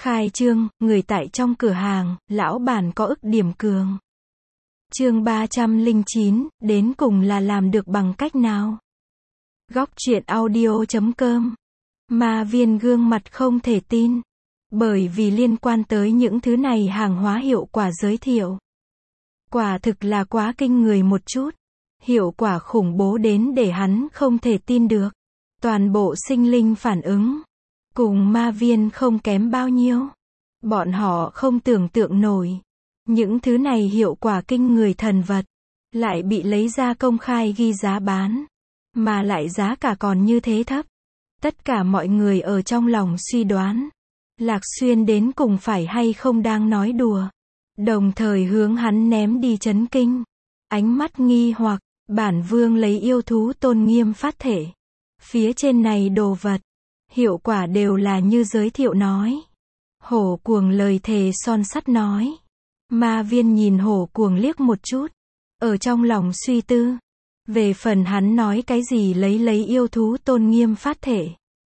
Khai trương, người tại trong cửa hàng, lão bản có ức điểm cường. Chương 309, đến cùng là làm được bằng cách nào? Góc truyện audio.com. Ma Viên gương mặt không thể tin. Bởi vì liên quan tới những thứ này hàng hóa hiệu quả giới thiệu. Quả thực là quá kinh người một chút. Hiệu quả khủng bố đến để hắn không thể tin được. Toàn bộ sinh linh phản ứng. Cùng Ma Viên không kém bao nhiêu. Bọn họ không tưởng tượng nổi. Những thứ này hiệu quả kinh người thần vật. Lại bị lấy ra công khai ghi giá bán. Mà lại giá cả còn như thế thấp. Tất cả mọi người ở trong lòng suy đoán. Lạc Xuyên đến cùng phải hay không đang nói đùa. Đồng thời hướng hắn ném đi chấn kinh. Ánh mắt nghi hoặc, bản vương lấy yêu thú tôn nghiêm phát thể. Phía trên này đồ vật. Hiệu quả đều là như giới thiệu nói. Hổ cuồng lời thề son sắt nói. Ma Viên nhìn hổ cuồng liếc một chút. Ở trong lòng suy tư. Về phần hắn nói cái gì lấy yêu thú tôn nghiêm phát thể.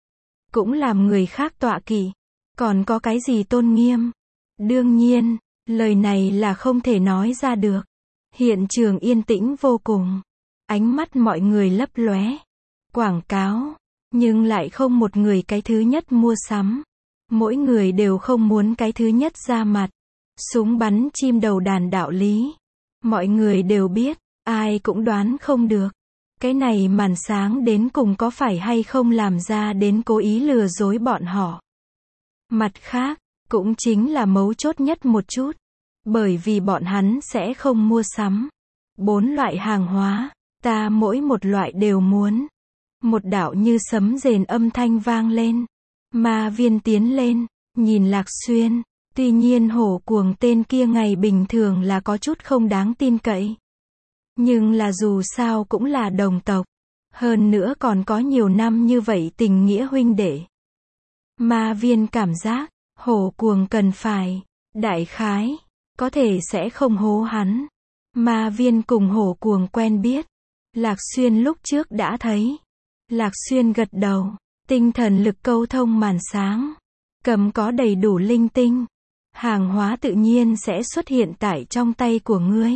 Cũng làm người khác tọa kỵ. Còn có cái gì tôn nghiêm? Đương nhiên, lời này là không thể nói ra được. Hiện trường yên tĩnh vô cùng. Ánh mắt mọi người lấp lóe. Quảng cáo. Nhưng lại không một người cái thứ nhất mua sắm. Mỗi người đều không muốn cái thứ nhất ra mặt. Súng bắn chim đầu đàn đạo lý. Mọi người đều biết, ai cũng đoán không được. Cái này màn sáng đến cùng có phải hay không làm ra đến cố ý lừa dối bọn họ. Mặt khác, cũng chính là mấu chốt nhất một chút. Bởi vì bọn hắn sẽ không mua sắm. 4 loại hàng hóa, ta mỗi một loại đều muốn. Một đạo như sấm rền âm thanh vang lên. Ma Viên tiến lên, nhìn Lạc Xuyên. Tuy nhiên hổ cuồng tên kia ngày bình thường là có chút không đáng tin cậy. Nhưng là dù sao cũng là đồng tộc. Hơn nữa còn có nhiều năm như vậy tình nghĩa huynh đệ. Ma Viên cảm giác, hổ cuồng cần phải, đại khái, có thể sẽ không hố hắn. Ma Viên cùng hổ cuồng quen biết. Lạc Xuyên lúc trước đã thấy. Lạc Xuyên gật đầu, tinh thần lực câu thông màn sáng. Cầm có đầy đủ linh tinh. Hàng hóa tự nhiên sẽ xuất hiện tại trong tay của ngươi.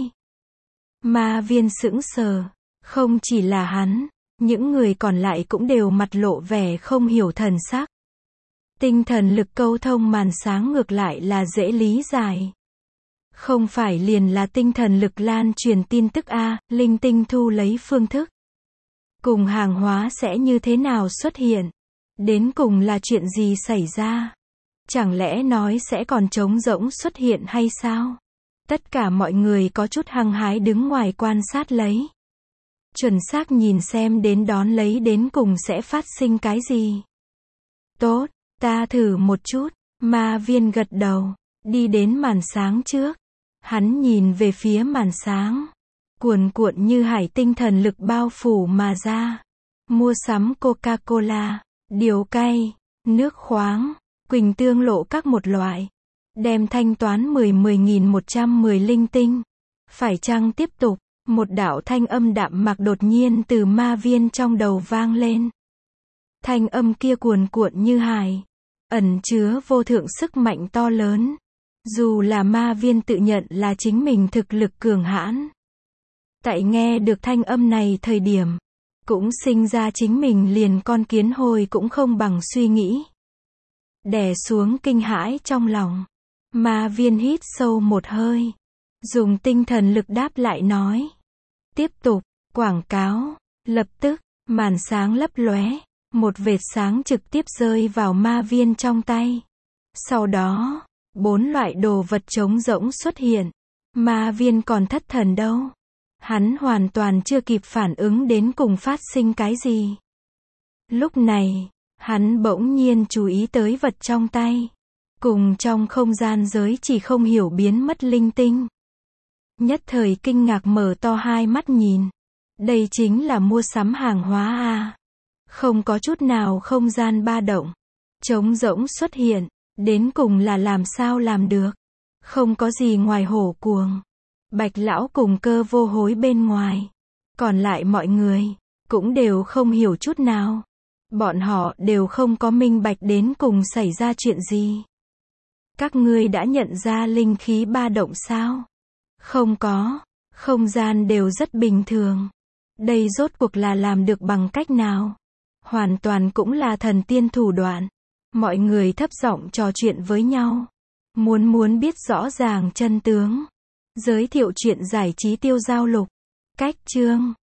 Ma Viên sững sờ. Không chỉ là hắn, những người còn lại cũng đều mặt lộ vẻ không hiểu thần sắc. Tinh thần lực câu thông màn sáng ngược lại là dễ lý giải. Không phải liền là tinh thần lực lan truyền tin tức a, linh tinh thu lấy phương thức. Cùng hàng hóa sẽ như thế nào xuất hiện? Đến cùng là chuyện gì xảy ra? Chẳng lẽ nói sẽ còn trống rỗng xuất hiện hay sao? Tất cả mọi người có chút hăng hái đứng ngoài quan sát lấy. Chuẩn xác nhìn xem đến đón lấy đến cùng sẽ phát sinh cái gì. Tốt, ta thử một chút. Ma Viên gật đầu, đi đến màn sáng trước. Hắn nhìn về phía màn sáng. Cuồn cuộn như hải tinh thần lực bao phủ mà ra. Mua sắm Coca-Cola, điều cay, nước khoáng, quỳnh tương lộ các một loại. Đem thanh toán 10.110 linh tinh. Phải chăng tiếp tục? Một đạo thanh âm đạm mạc đột nhiên từ Ma Viên trong đầu vang lên. Thanh âm kia cuồn cuộn như hải. Ẩn chứa vô thượng sức mạnh to lớn. Dù là Ma Viên tự nhận là chính mình thực lực cường hãn. Tại nghe được thanh âm này thời điểm. Cũng sinh ra chính mình liền con kiến hôi cũng không bằng suy nghĩ. Đè xuống kinh hãi trong lòng. Ma Viên hít sâu một hơi. Dùng tinh thần lực đáp lại nói. Tiếp tục, quảng cáo. Lập tức, màn sáng lấp lóe. Một vệt sáng trực tiếp rơi vào Ma Viên trong tay. Sau đó, 4 loại đồ vật trống rỗng xuất hiện. Ma Viên còn thất thần đâu. Hắn hoàn toàn chưa kịp phản ứng đến cùng phát sinh cái gì. Lúc này, hắn bỗng nhiên chú ý tới vật trong tay. Cùng trong không gian giới chỉ không hiểu biến mất linh tinh. Nhất thời kinh ngạc mở to hai mắt nhìn. Đây chính là mua sắm hàng hóa à. Không có chút nào không gian ba động. Trống rỗng xuất hiện. Đến cùng là làm sao làm được. Không có gì ngoài hổ cuồng. Bạch lão cùng Cơ Vô Hối bên ngoài. Còn lại mọi người, cũng đều không hiểu chút nào. Bọn họ đều không có minh bạch đến cùng xảy ra chuyện gì. Các ngươi đã nhận ra linh khí ba động sao? Không có. Không gian đều rất bình thường. Đây rốt cuộc là làm được bằng cách nào? Hoàn toàn cũng là thần tiên thủ đoạn. Mọi người thấp giọng trò chuyện với nhau. Muốn biết rõ ràng chân tướng. Giới thiệu chuyện giải trí Tiêu Giao Lục. Cách chương